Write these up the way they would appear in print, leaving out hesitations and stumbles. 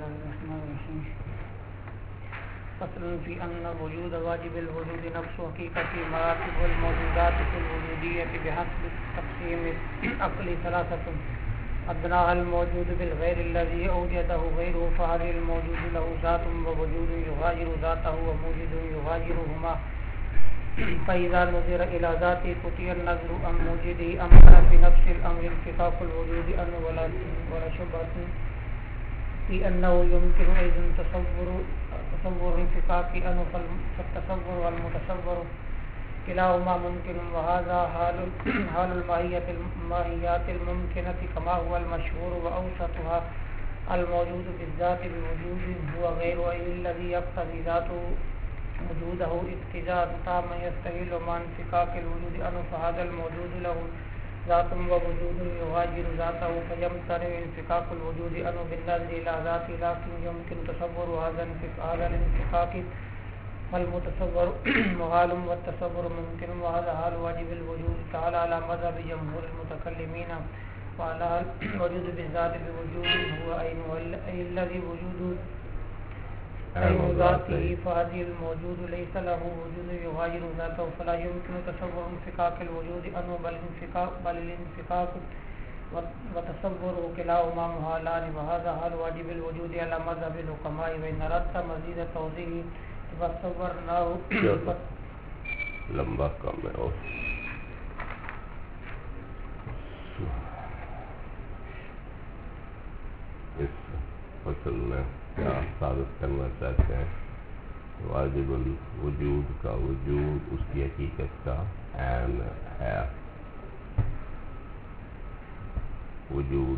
الله الرحمن الرحيم. فصل في أن وجود واجب الوجود نفس حقيقة مراتب الموجودات في الوجودية بحسب تقسيم العقل ثلاثة: أدناها الموجود بالغير الذي أوجده غيره، فهذه الموجود له ذات ووجود يغاير ذاته وموجد يغايرهما، فإذا نظر إلى ذاته قطع النظر عن موجده. أمر في نفس الأمر انفكاك الوجود أنه ولا شبهة في أنه يمكن أيضا تصور انفكاك أنه، فالتصور والمتصور كلاهما ممكن، وهذا حال الماهيات الممكنة كما هو المشهور، وأوسطها الموجود بالذات بوجود هو غير الذي يقتضي ذاته وجوده اقتضاء تاما يستحيل مع انفكاك الوجود عنه، فهذا الموجود له ذات ووجود يغاير ذاته، فيمتنع انفكاك الوجود عنه بالنظر إلى ذاته، لكن يمكن تصور هذا الانفكاك، والمتصور محال والتصور ممكن، وهذا حال واجب الوجود تعالى على مذهب جمهور المتكلمين، وعلى الوجود بالذات بوجود هو أي الذي وجود عين ذاته، فهذه الموجود ليس له وجود يغاير ذاته، فلا يمكن تصور انفكاك الوجود عنه، بل الانفكاك وتصوره كلاهما محالان، وهذا حال واجب الوجود على مذهب الحكماء. وإن أردت مزيد توضيح فصورناه لمبا کام ہے اور اس فصل میں کیا ثابت کرنا چاہتے ہیں؟ واجب الوجود کا وجود اس کی حقیقت کا عین ہے. وجود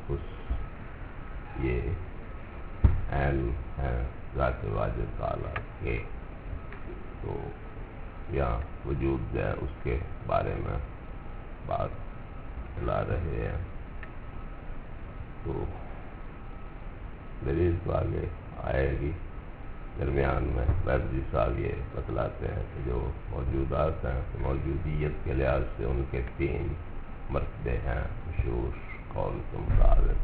تشخص یہ عین ہے ذات واجب تعالیٰ کے. تو یہاں وجود ہے اس کے بارے میں بات چلا رہے ہیں. تو دلیل تو آگے آئے گی. درمیان میں بیرجی صاحب یہ بتلاتے ہیں کہ جو موجودات ہیں موجودیت کے لحاظ سے ان کے 3 مرتبے ہیں مشہور قول کے مطابق.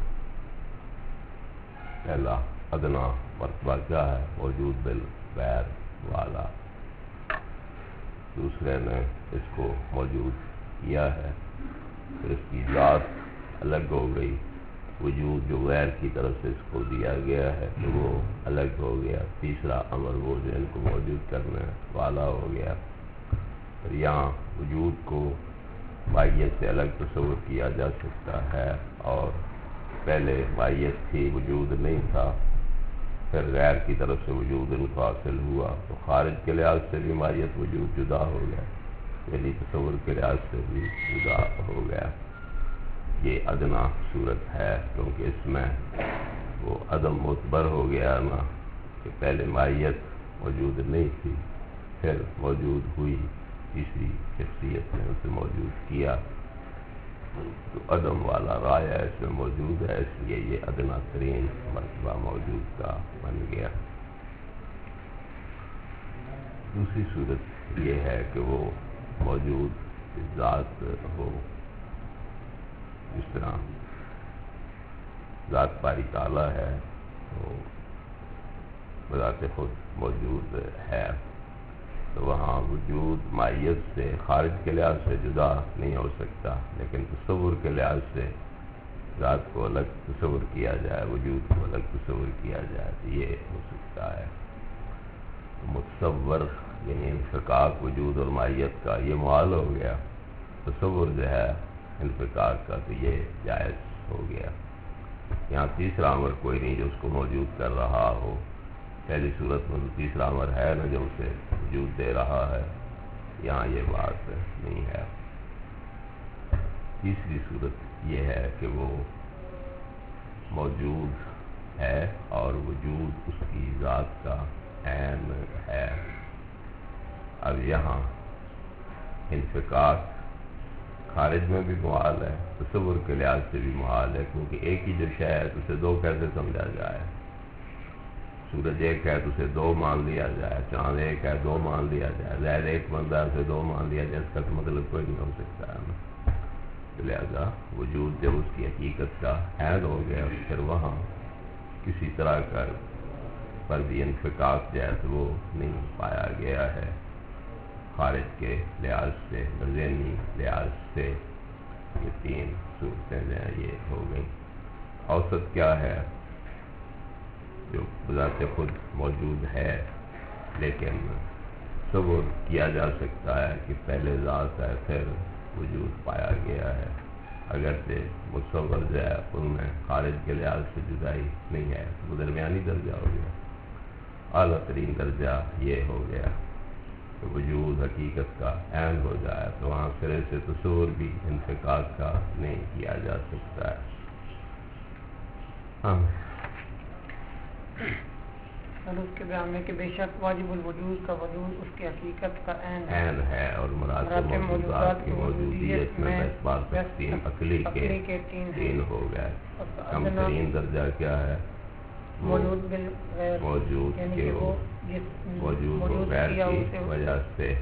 پہلا ادنا مرتبہ کیا ہے؟ موجود بالغیر والا. دوسرے نے اس کو موجود کیا ہے، پھر اس کی ذات الگ ہو گئی. وجود جو غیر کی طرف سے اس کو دیا گیا ہے تو وہ الگ ہو گیا. تیسرا امر وہ جو ان کو موجود کرنے والا ہو گیا. پھر یہاں وجود کو ماہیت سے الگ تصور کیا جا سکتا ہے، اور پہلے ماہیت تھی وجود نہیں تھا، پھر غیر کی طرف سے وجود ان کو حاصل ہوا تو خارج کے لحاظ سے بھی ماہیت وجود جدا ہو گیا، یعنی تصور کے لحاظ سے بھی جدا ہو گیا. یہ ادنا صورت ہے کیونکہ اس میں وہ عدم معتبر ہو گیا نا کہ پہلے ماہیت موجود نہیں تھی، پھر موجود ہوئی، تیسری شخصیت نے اسے موجود کیا، تو عدم والا رایا اس میں موجود ہے، اس لیے یہ ادنا ترین مرتبہ موجود کا بن گیا. دوسری صورت یہ ہے کہ وہ موجود ذات ہو، جس طرح ذات باری تعالیٰ ہے تو بذات خود موجود ہے، تو وہاں وجود ماہیت سے خارج کے لحاظ سے جدا نہیں ہو سکتا، لیکن تصور کے لحاظ سے ذات کو الگ تصور کیا جائے، وجود کو الگ تصور کیا جائے تو یہ ہو سکتا ہے. متصور یعنی انفکاک وجود اور ماہیت کا یہ محال ہو گیا. تصور جو ہے انفکاک کا تو یہ جائز ہو گیا. یہاں تیسرا امر کوئی نہیں جو اس کو موجود کر رہا ہو. پہلی صورت میں تیسرا امر ہے نا جو اسے وجود دے رہا ہے، یہاں یہ بات نہیں ہے. تیسری صورت یہ ہے کہ وہ موجود ہے اور وجود اس کی ذات کا عین ہے. اب یہاں انفکاک خارج میں بھی محال ہے، تصور کے لحاظ سے بھی محال ہے، کیونکہ ایک ہی جو شے ہے تو اسے 2 کیسے سمجھا جائے؟ سورج ایک ہے تو اسے 2 مان لیا جائے، چاند ایک ہے 2 مان لیا جائے، زہر ایک بندہ ہے اسے 2 مان لیا جائے، اس کا تو مطلب کوئی نہیں ہو سکتا ہے نا. لہذا وجود جب اس کی حقیقت کا عین ہو گیا پھر وہاں کسی طرح کا پر بھی انفکاک جو ہے تو وہ نہیں پایا گیا ہے خارج کے لحاظ سے، ذہنی لحاظ سے۔ یہ تین صورتیں جو ہیں یہ ہو گئیں۔ اوسط کیا ہے؟ جو بذات خود موجود ہے لیکن تصور کیا جا سکتا ہے کہ پہلے ذات ہے پھر وجود پایا گیا ہے، اگرچہ متصور جو ہے ان میں خارج کے لحاظ سے جدائی نہیں ہے، وہ درمیانی درجہ ہو گیا۔ اعلیٰ ترین درجہ یہ ہو گیا کہ وجود حقیقت کا عین ہو جائے تو وہاں سرے سے تصور بھی انفکاک کا نہیں کیا جا سکتا ہے۔ اور اس کے بیان میں کہ بے شک واجب الوجود کا وجود اس کی حقیقت کا عین ہے، اور مراتب موجودات کی موجودیت میں بار تقسیم عقلی کے تین ہو گئے۔ کم ترین درجہ کیا ہے؟ موجود بالغیر، موجود یعنی کے کہ وہ موجود و غیر کی وجہ سے۔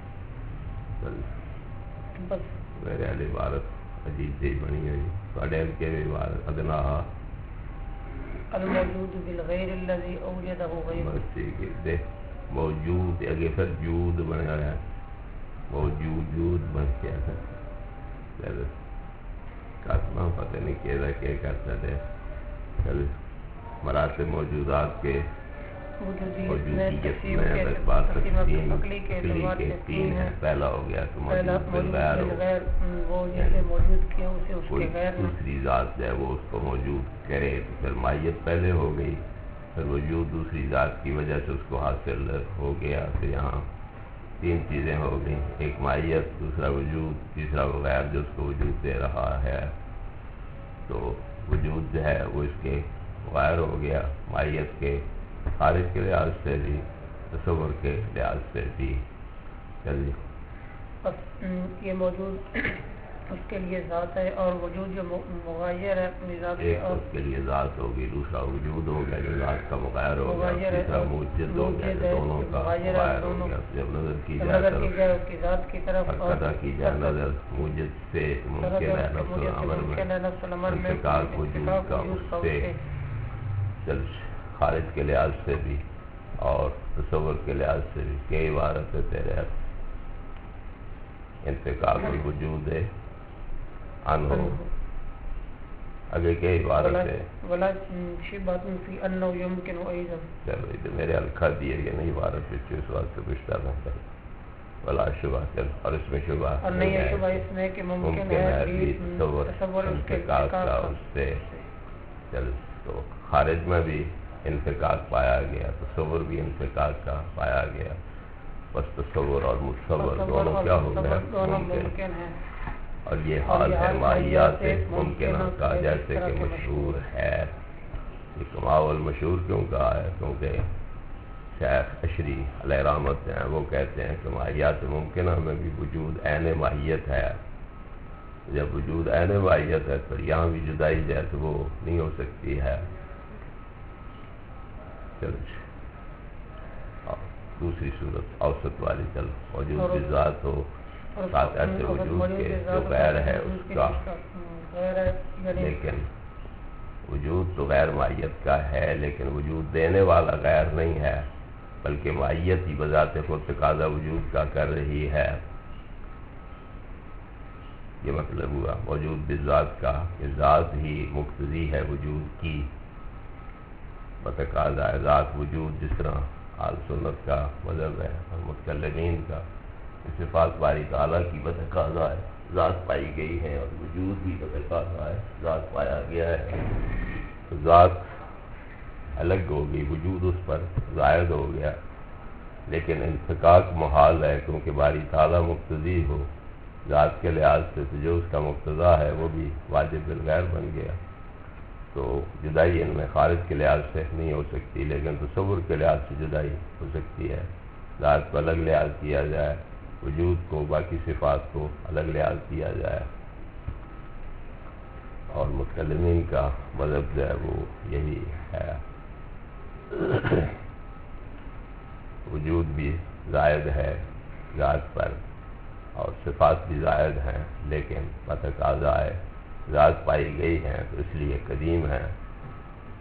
بس میرے علی عبارت عجیب جی بنی ہے، تھوڑے کے بھی عبارت ادنا الموجود بالغیر الذی اوجدہ غیر، بس ٹھیک ہے۔ دیکھ موجود اگے پھر جود بنا ہے، موجود بن کیا ہے، کاتمہ پتہ نہیں کیا کرتا ہے۔ چل مراتب موجودات کے موجودیت میں بار تقسیم عقلی کے تین ہے۔ پہلا ہو گیا کہ موجود بالغیر وہ جیسے موجود کیا اسے اس کے غیر دوسری ذات جو ہے وہ اس کو موجود کرے، تو پھر ماہیت پہلے ہو گئی، پھر وجود دوسری ذات کی وجہ سے اس کو حاصل ہو گیا۔ تو یہاں تین چیزیں ہو گئیں، ایک ماہیت، دوسرا وجود، تیسرا وہ غیر جو اس کو وجود دے رہا ہے۔ تو وجود جو ہے وہ اس کے غیر ہو گیا، ماہیت کے خارج کے لحاظ سے بھی، تصور کے لحاظ سے بھی۔ چلیے یہ موجود اس کے لیے ذات ہے، اور وجود جو مغیر ہے اپنی ذات سے، اور اس کے لیے ذات ہوگی، دوسرا وجود ہو گیا جو ذات کا مغیر ہو گیا، تیسرا موجد ہو گیا جو دونوں کا مغیر ہو گیا۔ جب نظر کی جائے اس کی ذات کی طرف اور قضا کی جائے نظر موجد سے ممکن ہے نفس الامر میں انفکاک وجود کا اس سے، چل خارج کے لحاظ سے بھی اور تصور کے لحاظ سے بھی۔ کئی عبارت ہے تیرے انفکاک الوجود ہے عنہ، اگے کئی عبارت ہے ولا شبہۃ فی انہ یمکن ایضا۔ چلو یہ میرے الکھا دیے گئے نہیں عبارت ہے، اس واسطے پوچھتا نہ کر ولا شبہ، چل اور اس میں شبہ اور نہیں ہے شبہ اس میں کہ ممکن ہے بھی تصور انفکاک کا اس سے۔ چل تو خارج میں بھی انفکاک پایا گیا، تصور بھی انفکاک کا پایا گیا، بس تصور اور متصور دونوں کیا ہو گئے؟ ممکن ہے۔ اور یہ حال ہے ماہیات ممکنہ کا، جیسے کہ مشہور ہے۔ یہ کماؤ المشہور کیوں کہا ہے؟ کیونکہ شیخ اشری علیہ رحمت ہیں، وہ کہتے ہیں کہ ماہیات ممکنہ میں بھی وجود عین ماہیت ہے۔ جب وجود عین ماہیت ہے تو یہاں بھی جدائی جیسے وہ نہیں ہو سکتی ہے۔ چلو دوسری صورت اوسط والی، چل موجود کی ذات ہو ساتھ ایسے وجود کے جو غیر ہے اس کا، لیکن وجود تو غیر ماہیت کا ہے، لیکن وجود دینے والا غیر نہیں ہے، بلکہ ماہیت ہی بذات خود تقاضا وجود کا کر رہی ہے۔ یہ مطلب ہوا موجود بالذات کا کہ ذات ہی مقتضی ہے وجود کی، بتقاضا ہے ذات وجود، جس طرح آل سنت کا مذہب ہے اور متکلمین کا، صفات باری تعالیٰ کی بتقاضا ہے ذات پائی گئی ہے، اور وجود بھی بتقاضا ہے ذات پایا گیا ہے۔ تو ذات الگ ہو گئی، وجود اس پر زائد ہو گیا، لیکن انفکاک محال ہے کیونکہ باری تعالیٰ مقتضی ہو ذات کے لحاظ سے، تو جو اس کا مقتضا ہے وہ بھی واجب بالغیر بن گیا۔ تو جدائی ان میں خارج کے لحاظ سے نہیں ہو سکتی، لیکن تصور کے لحاظ سے جدائی ہو سکتی ہے۔ ذات کو الگ لحاظ کیا جائے، وجود کو باقی صفات کو الگ لحاظ کیا جائے، اور متکلمین کا مذہب جو ہے وہ یہی ہے۔ وجود بھی زائد ہے ذات پر اور صفات بھی زائد ہیں، لیکن بتقاضا ہے ذات پائی گئی ہیں تو اس لیے قدیم ہے،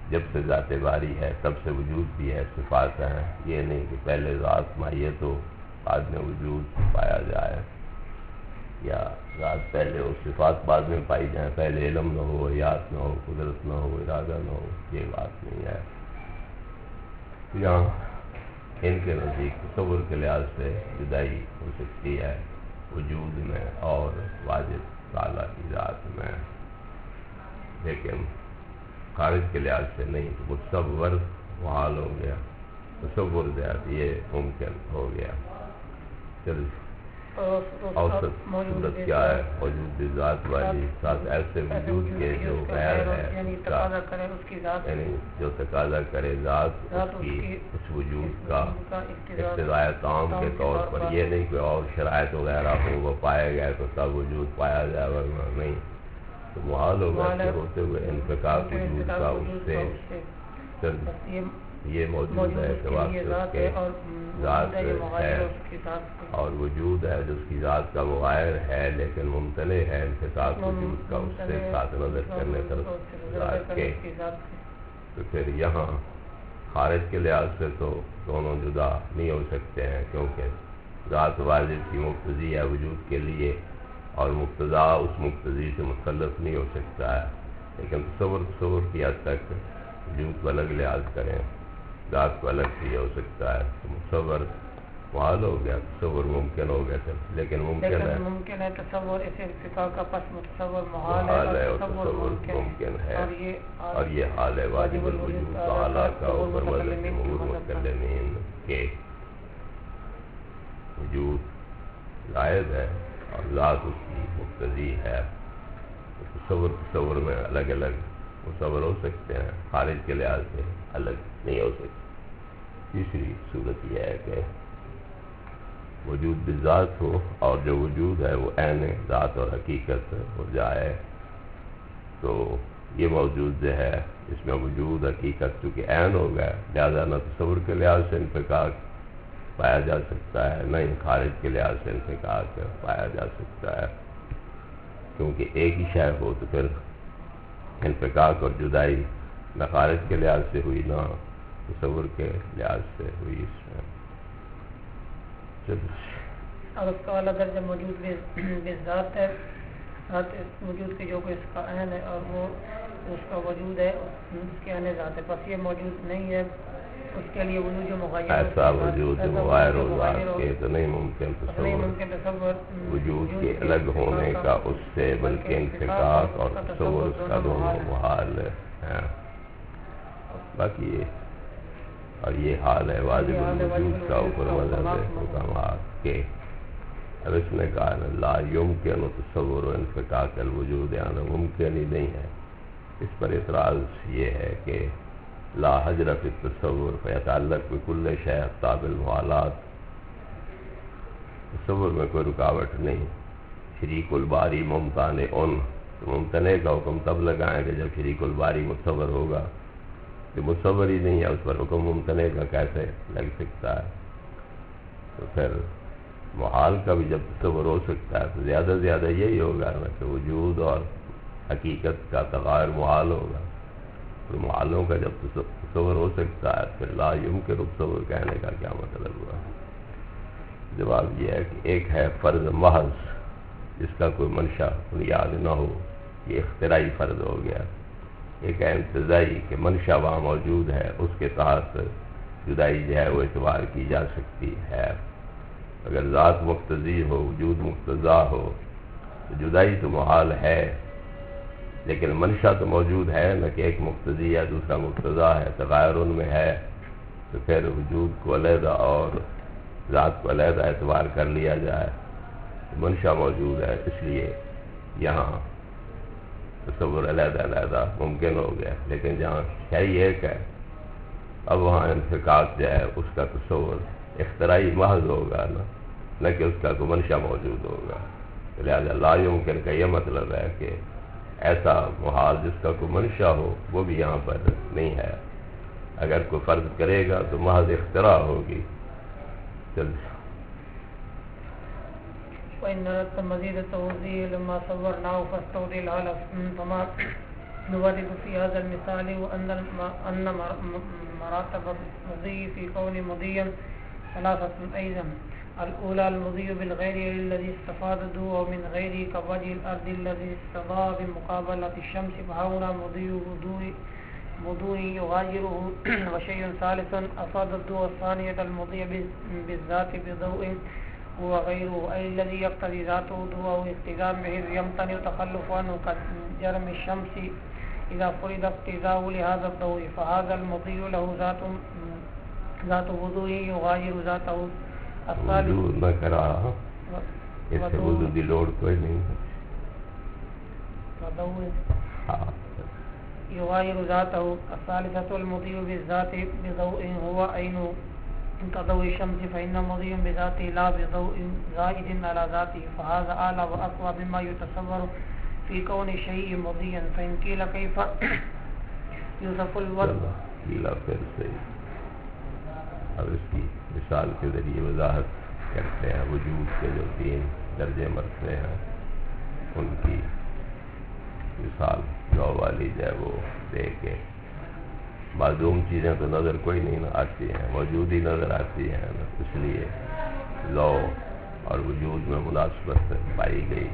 جب سے ذات باری ہے تب سے وجود بھی ہے، صفات ہیں، یہ نہیں کہ پہلے ذات مائیت ہو بعد میں وجود پایا جائے، یا ذات پہلے ہو صفات بعد میں پائی جائیں، پہلے علم نہ ہو، یاد نہ ہو، قدرت نہ ہو، ارادہ نہ ہو، یہ بات نہیں ہے۔ یہاں ان کے نزدیک تصور کے لحاظ سے جدائی ہو سکتی ہے وجود میں اور واجب تعالیٰ کی ذات میں، لیکن خارج کے لحاظ سے نہیں، تو متصور محال ہو گیا، تصور ذات یہ ممکن ہو گیا۔ چل اوسط صورت کیا ہے؟ موجود ذات والی ساتھ ایسے وجود کے جو غیر ہے، یعنی جو تقاضا کرے ذات اس کی اس وجود کا اقتضاء تام کے طور پر، یہ نہیں کہ اور شرائط وغیرہ ہو وہ پائے گئے تو تب وجود پایا جائے، ورنہ نہیں، تو محال ہوگا کہ ہوتے ہوئے انفکاک وجود کا اس سے یہ موجود ہے کہ واسطے اس کے ذات ہے، اور وجود ہے جو اس کی ذات کا مغایر ہے لیکن ممتنع ہے انفکاک وجود کا اس سے ساتھ نظر کرنے طرف ذات کے، تو پھر یہاں خارج کے لحاظ سے تو دونوں جدا نہیں ہو سکتے ہیں، کیونکہ ذات واجب کی مقتضی ہے وجود کے لیے، اور مقتضا اس مقتضی سے متخلف نہیں ہو سکتا ہے، لیکن تصور کی حد تک وجود کو الگ لحاظ کریں، ذات کو الگ بھی ہو سکتا ہے، تو متصور محال ہو گیا، تصور ممکن ہو گیا، لیکن ممکن ہے تصور اس ارتقاء کا پس متصور محال ہے اور تصور ممکن ہے، اور یہ حال ہے واجب الوجود تعالیٰ کا اوپر مذہب جمہور متکلمین کے وجود زائد ہے اور ذات اس کی مقتضی ہے، تصور میں الگ الگ متصور ہو سکتے ہیں، خارج کے لحاظ سے الگ نہیں ہو سکتے۔ تیسری صورت یہ ہے کہ وجود بذات ہو اور جو وجود ہے وہ عین ذات اور حقیقت ہو جائے، تو یہ موجود جو ہے اس میں وجود حقیقت چونکہ عین ہو گیا، لہذا نہ تصور کے لحاظ سے انفکاک پایا جا سکتا ہے، نہ ہی خارج کے لحاظ سے انفکاک پایا جا سکتا ہے، کیونکہ ایک ہی شے ہو تو پھر انفکاک اور جدائی نہ خارج کے لحاظ سے ہوئی نہ تصور کے لحاظ سے ہوئی، اس میں اور اس کا اعلیٰ درجہ موجود ذات ہے، وجود کے جو کہ اس کا عین ہے اور وہ اس کا وجود ہے اس کے عین ذات ہے، بس یہ موجود نہیں ہے، اس کے لیے وجود جو مغایر ایسا وجود جو مغایر ہو ذات کے تو نہیں ممکن تصور وجود کے الگ ہونے کا اس سے، بلکہ انفکاک اور تصور اس کا دونوں محال ہے، باقی اور یہ حال ہے واجب الوجود کا اوپر مذہب حکمات کے۔ اب اس نے کہا لا یمکن تصور و انفکاک الوجود، یعنی ممکن ہی نہیں ہے، اس پر اعتراض یہ ہے کہ لا حجر فی التصور فیتعلق بکل شیء تاب المحالات، تصور میں کوئی رکاوٹ نہیں، شریک الباری ممتنع تو ممتنع کا حکم تب لگائیں گے جب شریک الباری متصور ہوگا، کہ متصور ہی نہیں ہے اس پر حکم ممتنع کا کیسے لگ سکتا ہے، تو پھر محال کا بھی جب تصور ہو سکتا ہے تو زیادہ زیادہ یہی ہوگا نا کہ وجود اور حقیقت کا تغیر محال ہوگا، اور محالوں کا جب تصور ہو سکتا ہے پھر لا یمکن تصور کہنے کا کیا مطلب ہوا؟ جواب یہ ہے کہ ایک ہے فرض محض جس کا کوئی منشا بنیاد نہ ہو، یہ اختراعی فرض ہو گیا، ایک ہے انتزاعی کہ منشا وہاں موجود ہے، اس کے تحت جدائی جو ہے وہ اعتبار کی جا سکتی ہے، اگر ذات مقتضی ہو وجود مقتضا ہو تو جدائی تو محال ہے، لیکن منشا تو موجود ہے نہ کہ ایک مقتضی ہے دوسرا مقتضا ہے، تغیر ان میں ہے، تو پھر وجود کو علیحدہ اور ذات کو علیحدہ اعتبار کر لیا جائے، منشا موجود ہے، اس لیے یہاں تصور علیحدہ علیحدہ ممکن ہو گیا، لیکن جہاں شیء ایک ہے اب وہاں انفکاک جو ہے اس کا تصور اختراعی محض ہوگا نہ کہ اس کا کوئی منشا موجود ہوگا، لہذا لا یمکن کا یہ مطلب ہے کہ ایسا محال جس کا کوئی منشا ہو وہ بھی یہاں پر نہیں ہے، اگر کوئی فرض کرے گا تو محض اختراع ہوگی۔ وإن أردت مزيد توضيح لما صورناه فاستوضح الحال فما نورد في هذا المثال أن مراتب المضي في كون مضيا ثلاثة أيضا. الأولى المضي بالغير الذي استفاد ضوءه من غيره كوجه الأرض الذي استضاء بمقابلة الشمس فهنا مضي وضوء يغايره. وشيء ثالث أفاد الضوء الثانية المضي بالذات بضوء هو غيره أي الذي يقتضي ذاته ضوءه اقتداء بحيث يمتنع تخلف عنه كجرم الشمس إذا فرض اقتداءه لهذا الضوء فهذا المضي له ذات وضوء يغاير ذاته. وجود نہ کرا اس سے وضو دی لوڑ کوئی نہیں يغاير ذاته. الثالثة المضي بالذات بضوء هو عين كضوء الشمس فإن مضي بذاته لا بضوء زائد على ذاته فهذا أعلى وأقوى مما يتصور في كون شيء مضيا. فإن قيل كيف يوصف الوضع اب اس کی مثال کے ذریعے وضاحت کرتے ہیں. وجود کے جو 3 درجے مرتبے ہیں ان کی مثال جو والی جو ہے وہ دے کے معلوم چیزیں تو نظر کوئی نہیں آتی ہیں موجود ہی نظر آتی ہیں اس لیے لو اور وجود میں مناسبت پائی گئی.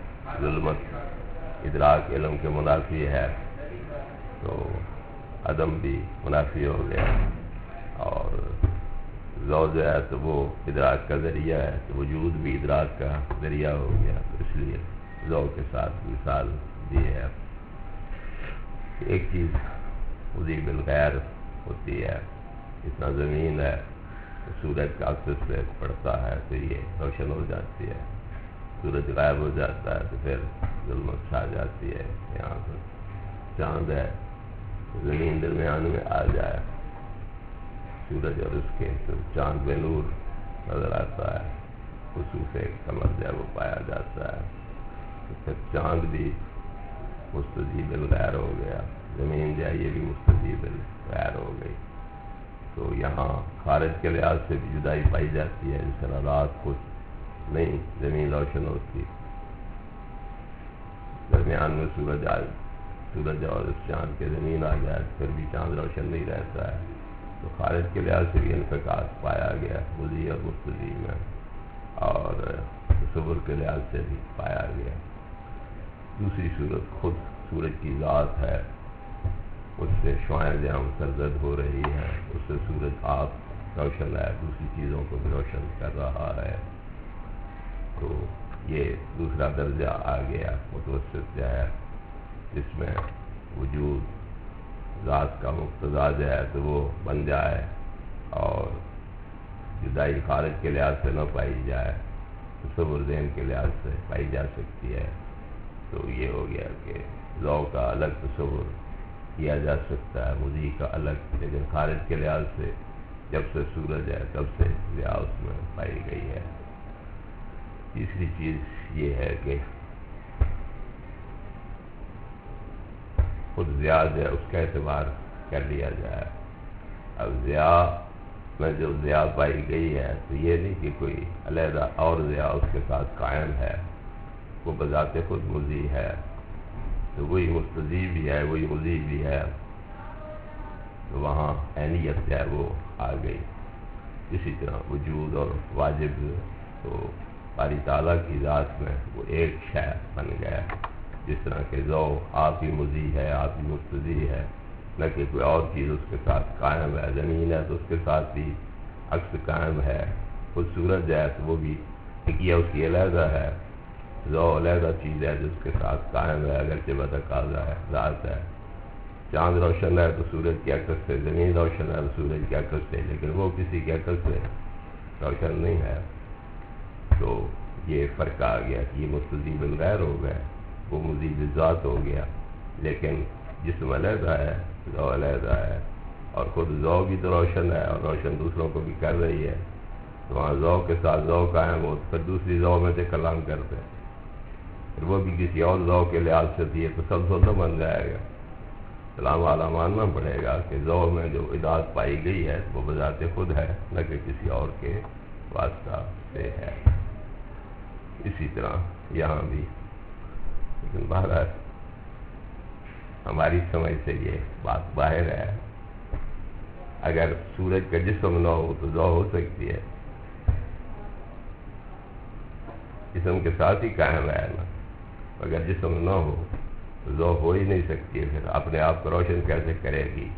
ظلمت ادراک علم کے منافی ہے تو عدم بھی منافی ہو گیا اور ذو جو ہے تو وہ ادراک کا ذریعہ ہے تو وجود بھی ادراک کا ذریعہ ہو گیا. تو اس لیے ذو کے ساتھ مثال دی ہے. ایک چیز مضی بالغیر ہوتی ہے. اتنا زمین ہے تو سورج کا عکس سے پڑتا ہے تو یہ روشن ہو جاتی ہے. سورج غائب ہو جاتا ہے تو پھر ظلمت چھا جاتی ہے. یہاں پر چاند ہے زمین درمیان میں آ جائے سورج اور اس کے تو چاند بے نور نظر آتا ہے. خصوص کمر جو ہے وہ پایا جاتا ہے. تو پھر چاند بھی مستجیب الغیر ہو گیا. زمین جو ہے یہ بھی مستجیب الغیر ہو گئی. تو یہاں خارج کے لحاظ سے بھی جدائی پائی جاتی ہے. جس طرح رات کو نہیں زمین روشن ہوتی درمیان میں سورج اور اس چاند کے زمین آ جائے پھر بھی چاند روشن نہیں رہتا ہے. تو خارج کے لحاظ سے بھی انفکاک پایا گیا مضی اور مستضی میں اور تصور کے لحاظ سے بھی پایا گیا. دوسری صورت خود سورج کی ذات ہے. اس سے شعاعیں جہاں مسرد ہو رہی ہیں اس سے سورج آپ روشن ہے دوسری چیزوں کو بھی روشن کر رہا ہے. تو یہ دوسرا درجہ آ گیا متوسط جو ہے جس میں وجود ذات کا مقتضا جو ہے تو وہ بن جائے اور جدائی خارج کے لحاظ سے نہ پائی جائے تصور ذہن کے لحاظ سے پائی جا سکتی ہے. تو یہ ہو گیا کہ ذو کا الگ تصور کیا جا سکتا ہے مضی کا الگ. لیکن خارج کے لحاظ سے جب سے سورج ہے تب سے ضیاء اس میں پائی گئی ہے. تیسری چیز یہ ہے کہ خود ضیاء جو ہے اس کا اعتبار کر لیا جائے. اب ضیاء میں جو ضیاء پائی گئی ہے تو یہ نہیں کہ کوئی علیحدہ اور ضیاء اس کے ساتھ قائم ہے. وہ بذات خود مضی ہے تو وہی مستضی بھی ہے وہی مضی بھی ہے. تو وہاں عینیت جو ہے وہ آ گئی. اسی طرح وجود اور واجب تو باری تعالیٰ کی ذات میں وہ ایک شے بن گیا. جس طرح کہ ذو آپ ہی مضی ہے آپ ہی مستضی ہے نہ کہ کوئی اور چیز اس کے ساتھ قائم ہے. زمین ہے تو اس کے ساتھ بھی عکس قائم ہے. خود سورج ہے تو وہ بھی ٹکیا اس کی علیحدہ ہے. ذو علیحدہ چیز ہے جس کے ساتھ قائم ہے اگرچہ بتقاضا ہے ذات ہے. چاند روشن ہے تو سورج کی عکس سے زمین روشن ہے تو سورج کی عکس سے لیکن وہ کسی کی عکس سے روشن نہیں ہے. تو یہ فرق آ گیا کہ یہ مستضی بالغیر ہو گئے وہ مضی بالذات ہو گیا. لیکن جسم علیحدہ ہے ذو علیحدہ ہے اور خود ذو بھی تو روشن ہے اور روشن دوسروں کو بھی کر رہی ہے. تو وہاں ذو کے ساتھ ذو قائم ہو پھر دوسری ذو میں سے کلام کرتے ہیں پھر وہ بھی کسی اور ذو کے لحاظ سے دیے تو سب نہ بن جائے گا. سلام والا ماننا پڑے گا کہ ذو میں جو اجازت پائی گئی ہے وہ بذات خود ہے نہ کہ کسی اور کے واسطہ سے ہے. اسی طرح یہاں بھی لیکن بہرحال ہماری سمجھ سے یہ بات باہر ہے. اگر سورج کا جسم نہ ہو تو ضوء ہو سکتی ہے، جسم کے ساتھ ہی قائم ہے نا. اگر جسم نہ ہو تو ضوء ہو ہی نہیں سکتی ہے، پھر اپنے آپ کو روشن کیسے کرے گی؟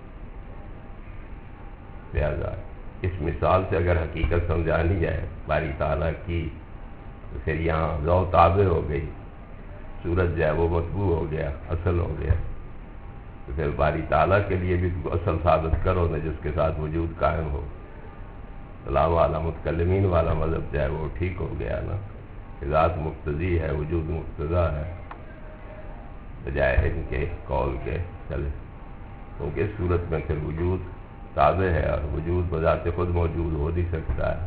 لہذا اس مثال سے اگر حقیقت سمجھانی جائے باری تعالیٰ کی، تو پھر یہاں ضوء تابع ہو گئی، سورج جو ہے وہ مطبوع ہو گیا، اصل ہو گیا. تو پھر باری تعالیٰ کے لیے بھی اصل ثابت کرو نا جس کے ساتھ وجود قائم ہو. کلام والا متکلمین والا مذہب جو ہے وہ ٹھیک ہو گیا نا، ذات مقتضی ہے، وجود مقتضا ہے، بجائے ان کے قول کے چلے. کیونکہ اس صورت میں پھر وجود تابع ہے، اور وجود بذات خود موجود ہو نہیں سکتا ہے.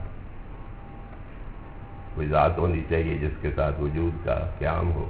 کوئی ذات ہونی چاہیے جس کے ساتھ وجود کا قیام ہو.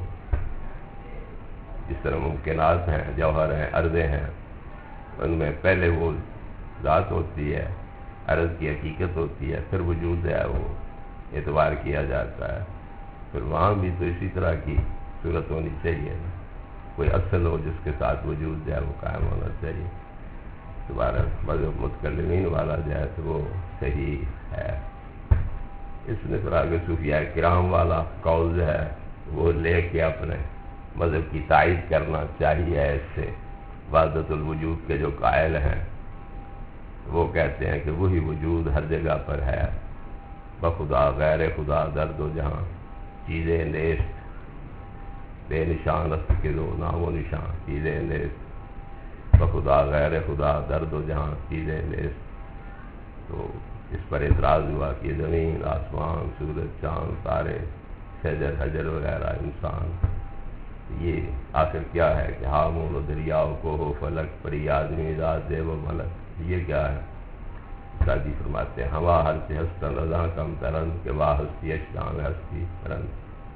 جس طرح ممکنات ہیں، جوہر ہیں، عرضیں ہیں، ان میں پہلے وہ ذات ہوتی ہے، عرض کی حقیقت ہوتی ہے، پھر وجود ہے وہ اعتبار کیا جاتا ہے. پھر وہاں بھی تو اسی طرح کی صورت ہونی چاہیے، کوئی اصل ہو جس کے ساتھ وجود جو ہے وہ قائم ہونا چاہیے. دوبارہ مذہب متکلمین والا جو ہے تو وہ صحیح ہے. اس نے پھر آگے صوفیاء کرام والا قول جو ہے وہ لے کے اپنے مذہب کی تائید کرنا چاہیے. اس سے وحدت الوجود کے جو قائل ہیں وہ کہتے ہیں کہ وہی وجود ہر جگہ پر ہے، بخدا غیر خدا درد و جہاں چیزیں نیست، بے نشان است کے دو نام و نشان چیزیں نیست، بخدا غیر خدا درد و جہاں چیزیں نیست. تو اس پر اعتراض ہوا کہ زمین، آسمان، سورج، چاند، تارے، شجر، حجر وغیرہ، انسان، یہ آخر کیا ہے کہ ہامون و دریاؤ کو ہو فلک، پری آدمی ذات دے و ملک، یہ کیا ہے؟ شادی فرماتے ہیں ہوا ہر سے ہستن رضا کم ترن کے واہ ہستی اشتان ہستی رن.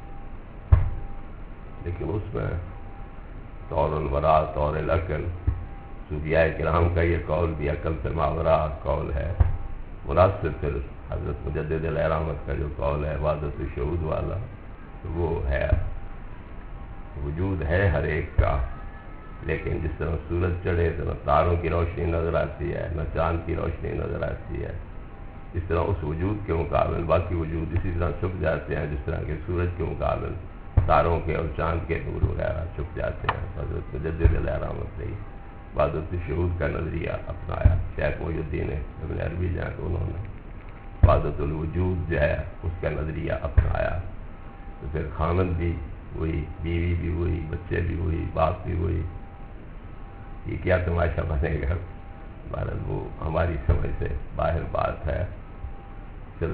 لیکن اس میں طور الورا طور العقل، صوفیاء کرام کا یہ قول بھی عقل سے ماورا قول ہے. مراد سے پھر حضرت مجدد الہرامت کا جو قول ہے وحدت الشہود والا، وہ ہے وجود ہے ہر ایک کا، لیکن جس طرح سورج چڑھے تو نہ تاروں کی روشنی نظر آتی ہے، نہ چاند کی روشنی نظر آتی ہے. اس طرح اس وجود کے مقابل باقی وجود اسی طرح چھپ جاتے ہیں جس طرح کہ سورج کے مقابل تاروں کے اور چاند کے نور وغیرہ چھپ جاتے ہیں. حضرت مجدد الہرامت نے وحدت الشہود کا نظریہ اپنایا. شیخ محی الدین ابن عربی جو ہیں تو انہوں نے وحدت الوجود جو ہے اس کا نظریہ اپنایا. تو پھر خامد بھی وہی، بیوی بھی وہی، بچے بھی وہی، باپ بھی وہی. یہ کیا تماشا بنے گا؟ بہرحال وہ ہماری سمجھ سے باہر بات ہے. چل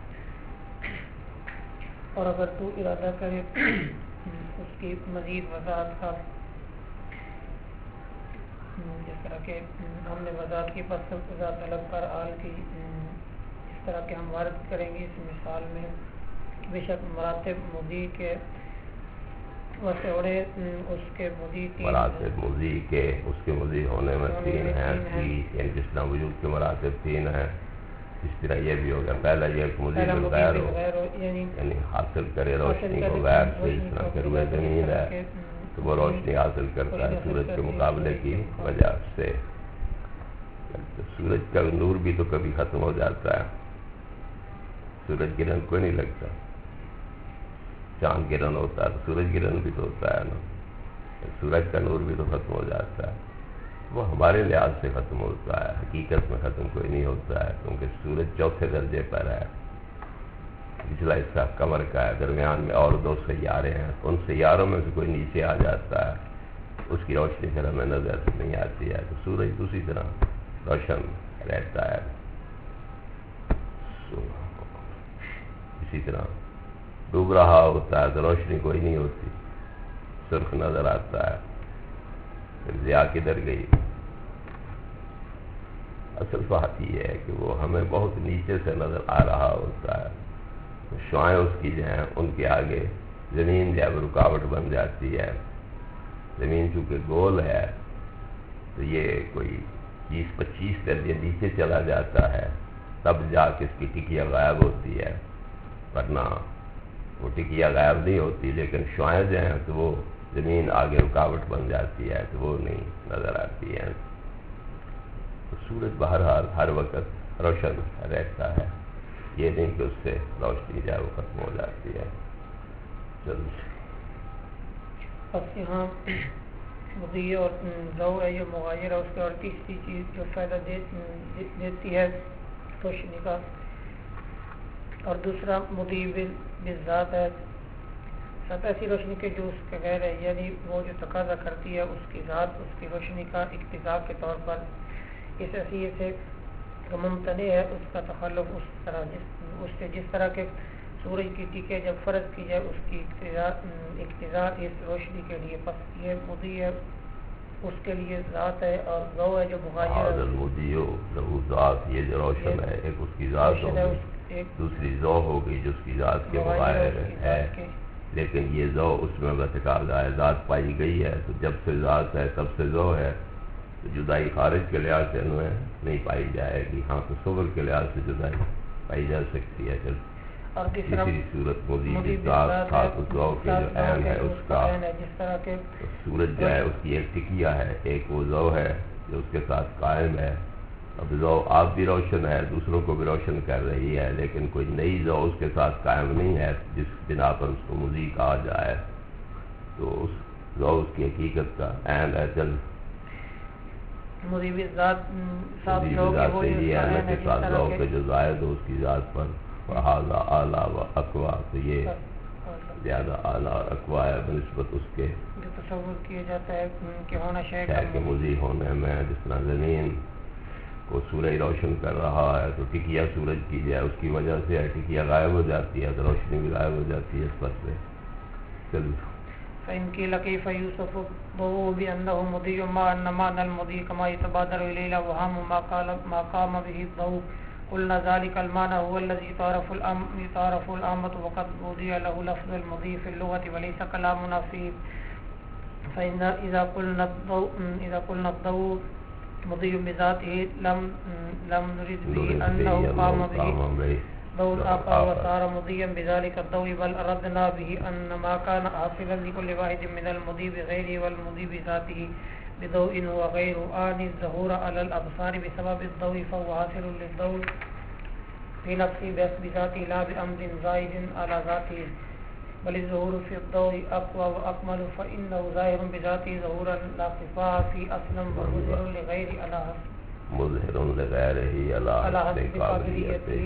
اور اگر تو ارادہ کرے اس کی مزید وضاحت کا، جس طرح کہ ہم نے وضاحت کی پس وضاحت طلب کر آل کی، اس طرح کہ ہم وارد کریں گے اس مثال میں بے شک مراتب مضی کے وسعڑے اس کے مضی تین مراتب مضی کے اس کے مضی ہونے میں تین ہیں. یعنی جس طرح وجود کے مراتب تین ہیں اس طرح یہ بھی ہوگا. پہلا یہ ایک مضی بالغیر ہو، یعنی حاصل کرے روشنی کو غیر سے. اس طرح کہ روئے زمین ہے تو وہ روشنی حاصل کرتا ہے سورج کے مقابلے کی وجہ سے. سورج کا نور بھی تو کبھی ختم ہو جاتا ہے، سورج گرہن کوئی نہیں لگتا. چاند گرہن ہوتا ہے تو سورج گرہن بھی تو ہوتا ہے نا، سورج کا نور بھی تو ختم ہو جاتا ہے. وہ ہمارے لحاظ سے ختم ہوتا ہے، حقیقت میں ختم کوئی نہیں ہوتا ہے، کیونکہ سورج چوتھے درجے پر ہے. پچھلا حصہ قمر کا ہے، درمیان میں اور دو سیارے ہیں. ان سیاروں میں سے کوئی نیچے آ جاتا ہے، اس کی روشنی پھر ہمیں نظر نہیں آتی ہے. تو سورج دوسری طرح روشن رہتا ہے. اسی طرح ڈوب رہا ہوتا ہے تو روشنی کوئی نہیں ہوتی، سرخ نظر آتا ہے. پھر ضیاء کدھر گئی؟ اصل بات یہ ہے کہ وہ ہمیں بہت نیچے سے نظر آ رہا ہوتا ہے. شعائیں اس کی جو ہیں ان کے آگے زمین جو ہے رکاوٹ بن جاتی ہے. زمین چونکہ گول ہے تو یہ کوئی 20-25 درجے نیچے چلا جاتا ہے، تب جا کے اس کی ٹکیا غائب ہوتی ہے، ورنہ وہ ٹکیا غائب نہیں ہوتی. لیکن شعائیں جو ہیں تو وہ زمین آگے رکاوٹ بن جاتی ہے تو وہ نہیں نظر آتی ہے. تو سورج بہرحال ہر وقت روشن رہتا ہے، یہ نہیں کہ اس سے روشنی جو ہے وہ ختم ہو جاتی ہے. بس یہاں مضی اور ضوء ہے یہ مغایر ہے اس کے، اور تیسری چیز جو فائدہ دیتی ہے روشنی کا، اور دوسرا مضی بالذات ہے، سب ایسی روشنی کے جو اس کے غیر ہے، یعنی وہ جو تقاضا کرتی ہے اس کی ذات اس کی روشنی کا اقتضاء کے طور پر اس حیثیت سے ممتنع ہے اس کا تخلف اس سے جس طرح کے سورج کی ٹکے جب فرض کی جائے اس کی اقتضاء اس روشنی کے لیے، پس یہ مضی ہے اس کے لیے ذات ہے، اور ضوء ہے جو مغایر ہے. یہ جو روشن ہے ایک اس کی ذات ہوگی، دوسری ضوء ہوگی جو اس کی ذات کے مغایر ہے. لیکن یہ ضوء اس میں بتقاضا ہے، ذات پائی گئی ہے، تو جب سے ذات ہے تب سے ضوء ہے، تو جدائی خارج کے لحاظ سے نہیں پائی جائے گی. ہاں تصور کے لحاظ سے جدائی پائی جا سکتی ہے. اور تیسری صورت مزید خاص ضوء کے جو عین ہے اس کا، جس طرح کے سورج جو ہے اس کی ایک ٹکیا ہے، ایک وہ ضوء ہے جو اس کے ساتھ قائم ہے. اب ضوء آپ بھی روشن ہے، دوسروں کو بھی روشن کر رہی ہے، لیکن کوئی نئی ضوء اس کے ساتھ قائم نہیں ہے جس بنا پر اس کو مضی کہا جائے. تو اس ضوء اس کی حقیقت کا عین ہے. چل مضی ذات سے یہ ہے کہ ساتھ ضوء کے جو زائد ہو اس کی ذات پر وہذا اعلیٰ و اقوا، تو یہ زیادہ اعلیٰ اور اقوا ہے بنسبت اس کے جو تصور کیا جاتا ہے کہ ہونا ہے کہ مضی ہونے میں. جس طرح زمین کو سورج روشن کر رہا ہے تو ٹکیا سورج کی جائے اس کی وجہ سے ٹکیا غائب ہو جاتی ہے تو روشنی بھی غائب ہو جاتی ہے اس پر سے. چلیے فإن قيل كيف يوصف الضوء بأنه مضي مع أن معنى المضي كما يتبادر إليه الأوهام ما قام به الضوء قلنا ذلك المعنى هو الذي يتعرف العامة وقد وضع له لفظ المضي في اللغة وليس كلامنا فيه. فإن إذا قلنا الضوء مضي بذاته لم نرد به أنه قام به ضوء آخر وصار مضيا بذلك الضوء، بل أردنا به أن ما كان حاصلا لكل واحد من المضي بغيره والمضي بذاته بضوء وغير آني الظهور على الأبصار بسبب الضوء فهو حاصل للضوء في نفسه بذاته لا بأمر زائد على ذاته، بل الظهور في الضوء أقوى وأكمل فإنه ظاهر بذاته ظهورا لا خفاء في أصلا ومظهر لغيره على حسب قابليته.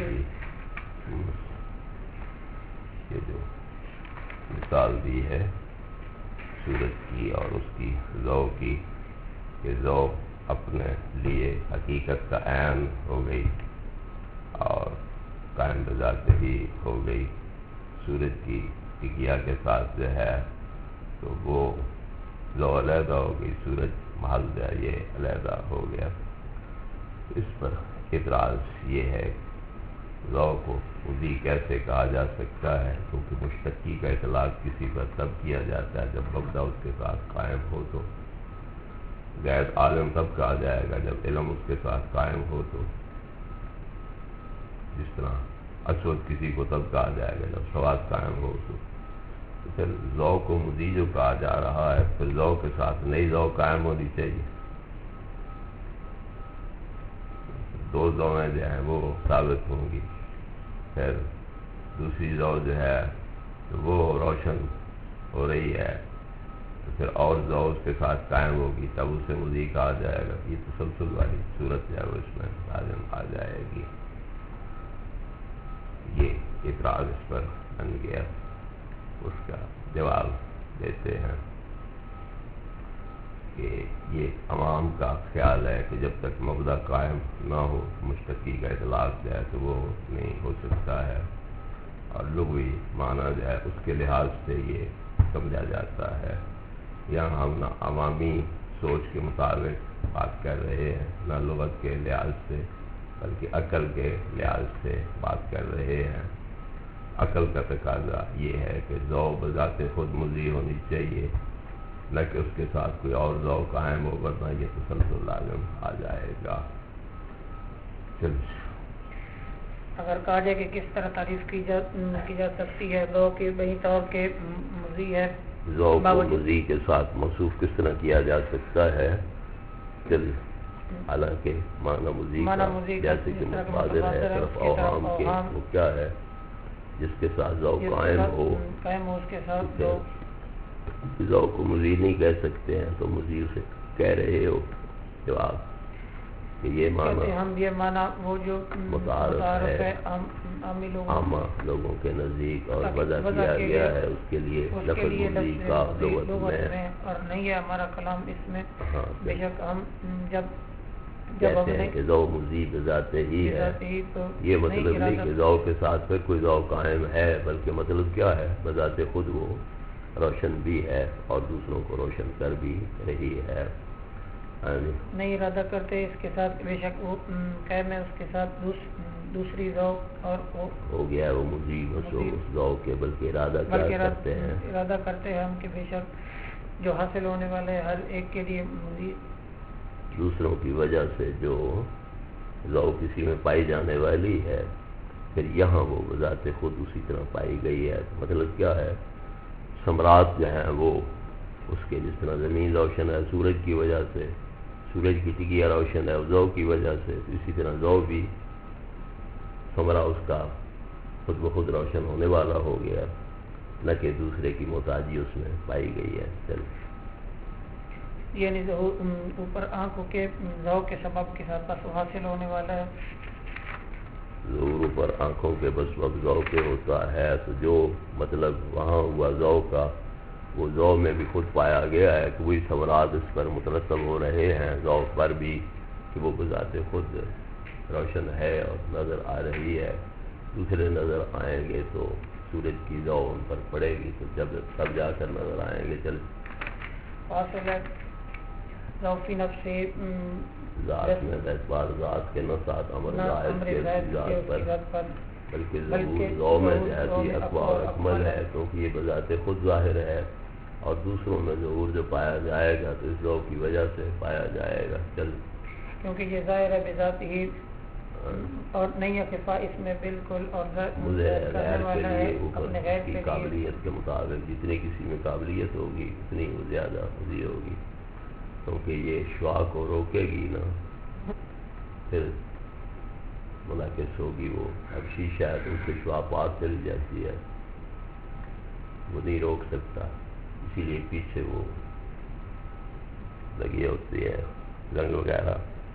یہ جو مثال دی ہے سورج کی اور اس کی ضوء کی کہ ضوء اپنے لیے حقیقت کا عین ہو گئی اور قائم بذات ہی ہو گئی. سورج کی ٹکیا کے ساتھ جو ہے تو وہ ضوء علیحدہ ہو گئی، سورج محل جو ہے یہ علیحدہ ہو گیا. اس پر اعتراض یہ ہے ضوء کو مضی کیسے کہا جا سکتا ہے، کیونکہ مشتقی کا اطلاق کسی پر تب کیا جاتا ہے جب مبدا اس کے ساتھ قائم ہو. تو غیر عالم تب کہا جائے گا جب علم اس کے ساتھ قائم ہو. تو جس طرح اسود کسی کو تب کہا جائے گا جب سواد قائم ہو. تو پھر ضوء کو مضی جو کہا جا رہا ہے پھر ضوء کے ساتھ نئی ضوء قائم ہونی چاہیے. دو ضوئیں جو ہیں وہ ثابت ہوں گی، پھر دوسری ضوء جو ہے تو وہ روشن ہو رہی ہے تو پھر اور ضوء اس کے ساتھ قائم ہوگی تب اسے مضی کہا جائے گا. یہ تسلسل والی صورت جو ہے وہ اس میں لازم آ جائے گی. یہ اعتراض اس پر بن گیا. اس کا جواب دیتے ہیں کہ یہ عوام کا خیال ہے کہ جب تک مبدا قائم نہ ہو مشتقی کا اطلاق جو ہے تو وہ نہیں ہو سکتا ہے، اور لغوی معنی جو ہے اس کے لحاظ سے یہ سمجھا جاتا ہے. یہاں ہم نہ عوامی سوچ کے مطابق بات کر رہے ہیں نہ لغت کے لحاظ سے بلکہ عقل کے لحاظ سے بات کر رہے ہیں. عقل کا تقاضا یہ ہے کہ ضوء بذات خود مضی ہونی چاہیے نہ کہ اس کے ساتھ کوئی اور ضوء قائم ہو، ورنہ یہ تسلسل لازم آ جائے گا. اگر کہا جائے کہ کس طرح تعریف کی جا سکتی ہے ضوء کی بہی طور کے مضی ہے ذوق و مزی کے ساتھ موصوف کس طرح کیا جا سکتا ہے؟ حالانکہ معنی مزی کا جیسے کہ متبادر ہے طرف اوہام کے، وہ کیا ہے جس کے ساتھ ذوق قائم ہو اس کے ساتھ ذوق کو مزی نہیں کہہ سکتے ہیں، تو مزی سے کہہ رہے ہو جواب کہ یہ معنی ہم یہ معنی وہ جو متعارف ہے عامہ لوگوں کے نزدیک اور وضع کیا گیا ہے، اس کے لیے لفظ مزی کا لغت میں اور نہیں ہے ہمارا کلام اس میں۔ بے شک ہم جب کہتے ہیں کہ ذوق مزی بذات ہی ہے، یہ مطلب نہیں کہ ذوق کے ساتھ پھر کوئی ذوق قائم ہے، بلکہ مطلب کیا ہے بذات خود وہ روشن بھی ہے اور دوسروں کو روشن کر بھی رہی ہے۔ نہیں ارادہ کرتے اس کے ساتھ، بے شک وہ کہ میں اس کے ساتھ دوسری ذوق اور ہو گیا وہ مزید اس ذوق کے، بلکہ ارادہ کرتے ہیں ہم کہ بے شک جو حاصل ہونے والے ہر ایک کے لیے مزید دوسروں کی وجہ سے جو ذوق کسی میں پائی جانے والی ہے، پھر یہاں وہ بذات خود اسی طرح پائی گئی ہے۔ مطلب کیا ہے ثمرات جو ہیں وہ اس کے، جس طرح زمین روشن ہے سورج کی وجہ سے، سورج کی ٹکیا روشن ہے ذوق کی وجہ سے، اسی طرح ذوق بھی ثمرہ اس کا خود بخود روشن ہونے والا ہو گیا، نہ کہ دوسرے کی محتاجی اس میں پائی گئی ہے۔ یعنی اوپر آنکھوں کے ذوق کے سبب کے ساتھ بس حاصل ہونے والا ہے، ظہور پر آنکھوں کے بس وقت ذوق کے ہوتا ہے، تو جو مطلب وہاں ہوا ذوق کا، وہ ذوق میں بھی خود پایا گیا ہے کہ وہی ثمرات اس پر مترتب ہو رہے ہیں ذوق پر بھی، کہ وہ بذات خود روشن ہے اور نظر آ رہی ہے۔ دوسرے نظر آئیں گے تو سورج کی ذوق ان پر پڑے گی، تو جب تب جا کر نظر آئیں گے۔ چل حاصل ہے ذوقی نفس سے ذات میں اعتبار ذات کے نہ ساتھ امر ذات کے ذات پر، بلکہ ذوق میں جہتی اقوا اور اکمل ہے، کیونکہ یہ بذات خود ظاہر ہے، اور دوسروں میں ظہور جو پایا جائے گا تو اس ذوق کی وجہ سے پایا جائے گا۔ چل کیونکہ یہ ظاہر ہے بذات ہی اور نہیں ہے خفا اس میں بالکل، اور مجھے غیر کے لیے اوپر کی قابلیت کے مطابق جتنی کسی میں قابلیت ہوگی اتنی وہ زیادہ مزید ہوگی، کیونکہ یہ شعاع کو روکے گی نا، پھر منعکس ہوگی وہ۔ اب شیشہ ہے تو اس سے شعاع پاس چلی جاتی ہے، وہ نہیں روک سکتا، اسی لیے پیچھے وہ لگی ہوتی ہے رنگ وغیرہ،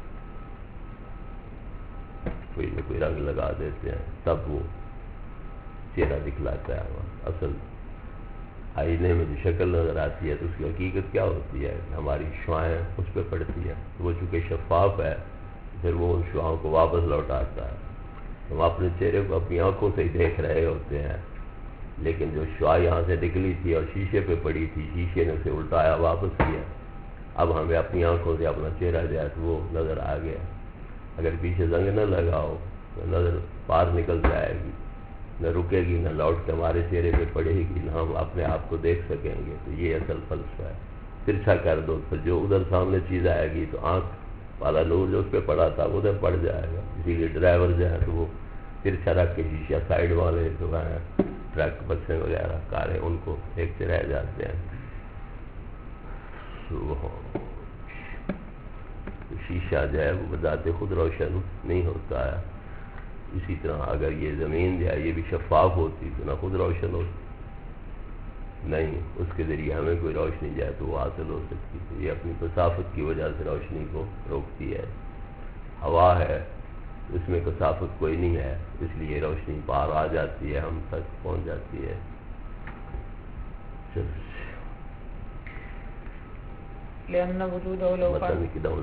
کوئی نہ کوئی رنگ لگا دیتے ہیں تب وہ چہرہ دکھلاتا ہے۔ اصل آئینے میں جو شکل نظر آتی ہے تو اس کی حقیقت کیا ہوتی ہے کہ ہماری شعائیں اس پہ پڑتی ہیں، وہ چونکہ شفاف ہے پھر وہ ان شعاؤں کو واپس لوٹاتا ہے۔ ہم اپنے چہرے کو اپنی آنکھوں سے ہی دیکھ رہے ہوتے ہیں، لیکن جو شعاع یہاں سے نکلی تھی اور شیشے پہ پڑی تھی، شیشے نے اسے الٹایا واپس کیا، اب ہمیں اپنی آنکھوں سے اپنا چہرہ جو ہے وہ نظر آ گیا۔ اگر پیچھے زنگ نہ لگاؤ تو نظر پار نکل جائے گی، نہ رکے گی، نہ لوٹ کے ہمارے چہرے پہ پڑے گی، نہ ہم اپنے آپ کو دیکھ سکیں گے۔ تو یہ اصل فلسفہ ہے۔ ترچھا کر دو تو جو ادھر سامنے چیز آئے گی تو آنکھ والا نور جو اس پہ پڑا تھا ادھر پڑ جائے گا، اسی لیے ڈرائیور جو ہے تو وہ ترچھا رکھ کے شیشہ سائڈ والے جو ہیں ٹرک بسیں وغیرہ کاریں ان کو دیکھتے رہ جاتے ہیں۔ شیشہ جو ہے وہ بذات خود روشن نہیں ہوتا ہے، اسی طرح اگر یہ زمین جو ہے یہ بھی شفاف ہوتی تو نہ خود روشن ہوتی، نہیں اس کے ذریعے ہمیں کوئی روشنی جو ہے تو وہ حاصل ہو سکتی، تو یہ اپنی کثافت کی وجہ سے روشنی کو روکتی ہے۔ ہوا ہے اس میں کثافت کوئی نہیں ہے، اس لیے روشنی پار آ جاتی ہے، ہم تک پہنچ جاتی ہے۔ لأن وجوده لو كان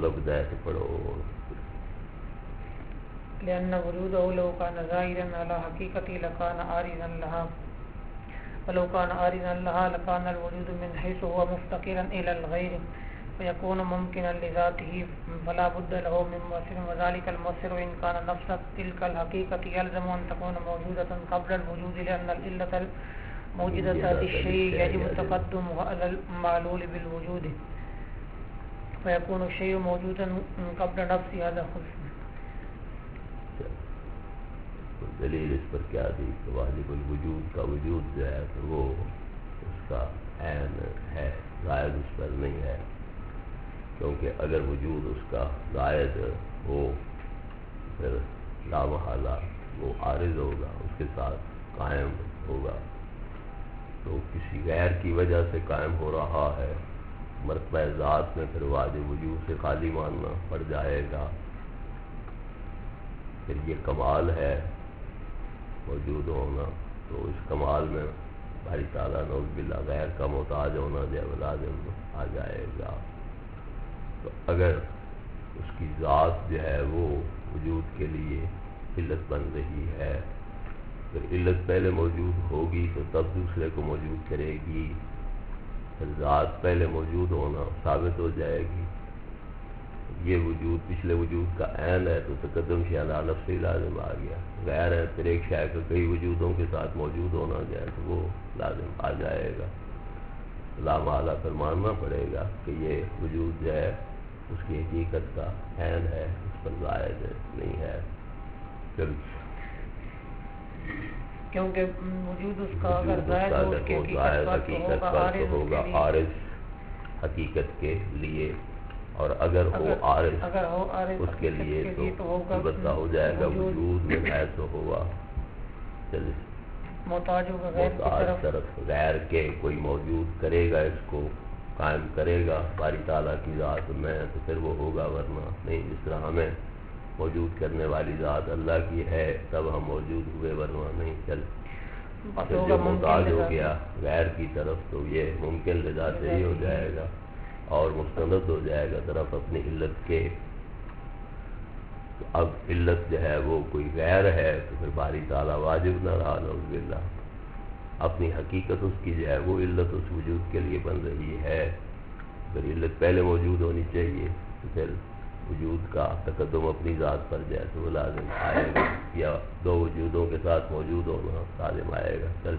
ظاهرا على حقيقته لكان عارضا لها، ولو كان عارضا لها لكان الوجود من حيث هو مفتقرا إلى الغير فيكون ممكنا لذاته، فلا بد له من مؤثر، وذلك المؤثر إن كان نفس تلك الحقيقة يلزم أن تكون موجودة قبل الوجود، لأن العلة الموجودة للشيء يجب تقدمها على المعلول بالوجود، فيكون الشيء موجودا قبل نفس هذا خصوص۔ دلیل اس پر کیا دی کہ واجب الوجود کا وجود جو ہے تو وہ اس کا عین ہے، زائد اس پر نہیں ہے، کیونکہ اگر وجود اس کا زائد ہو پھر لا محالہ وہ عارض ہوگا، اس کے ساتھ قائم ہوگا۔ تو کسی غیر کی وجہ سے قائم ہو رہا ہے، مرتبہ ذات میں پھر واجب وجود سے خالی ماننا پڑ جائے گا۔ پھر یہ کمال ہے موجود ہونا، تو اس کمال میں باری تعالیٰ نعوذ باللہ غیر کا محتاج ہونا جب لازم آ جائے گا۔ تو اگر اس کی ذات جو ہے وہ وجود کے لیے علت بن رہی ہے، پھر علت پہلے موجود ہوگی تو تب دوسرے کو موجود کرے گی، پھر ذات پہلے موجود ہونا ثابت ہو جائے گی۔ یہ وجود پچھلے وجود کا عین ہے تو تقدم شیء علی نفسہ لازم آ گیا، غیر ہے پھر ایک شے کا کئی وجودوں کے ساتھ موجود ہونا جائے تو وہ لازم آ جائے گا۔ لا محالہ پر ماننا پڑے گا کہ یہ وجود جو ہے اس کی حقیقت کا عین ہے، اس پر زائد نہیں ہے۔ پھر کیونکہ وجود اس کا اگر زائد ہو اس کی حقیقت پر تو ہوگا عارض حقیقت کے لیے، اور اگر ہو عارض اس کے لیے تو البتہ ہو جائے گا وجود میں ہے تو ہوگا چلے محتاج طرف غیر کے کوئی موجود کرے گا، اس کو قائم کرے گا باری تعالیٰ کی ذات میں تو پھر وہ ہوگا، ورنہ نہیں۔ جس طرح ہمیں موجود کرنے والی ذات اللہ کی ہے تب ہم موجود ہوئے، ورنہ نہیں۔ چل جو محتاج ہو گیا غیر کی طرف تو یہ ممکن لذات ہی ہو جائے گا اور مستند ہو جائے گا طرف اپنی علت کے۔ تو اب علت جو ہے وہ کوئی غیر ہے تو پھر باری تعالیٰ واجب نہ رہا نعوذ باللہ، اپنی حقیقت اس کی جو ہے وہ علت اس وجود کے لیے بن رہی ہے۔ اگر علت پہلے موجود ہونی چاہیے تو پھر وجود کا تقدم اپنی ذات پر جائے تو وہ لازم آئے گا، یا دو وجودوں کے ساتھ موجود ہونا لازم آئے گا۔ چل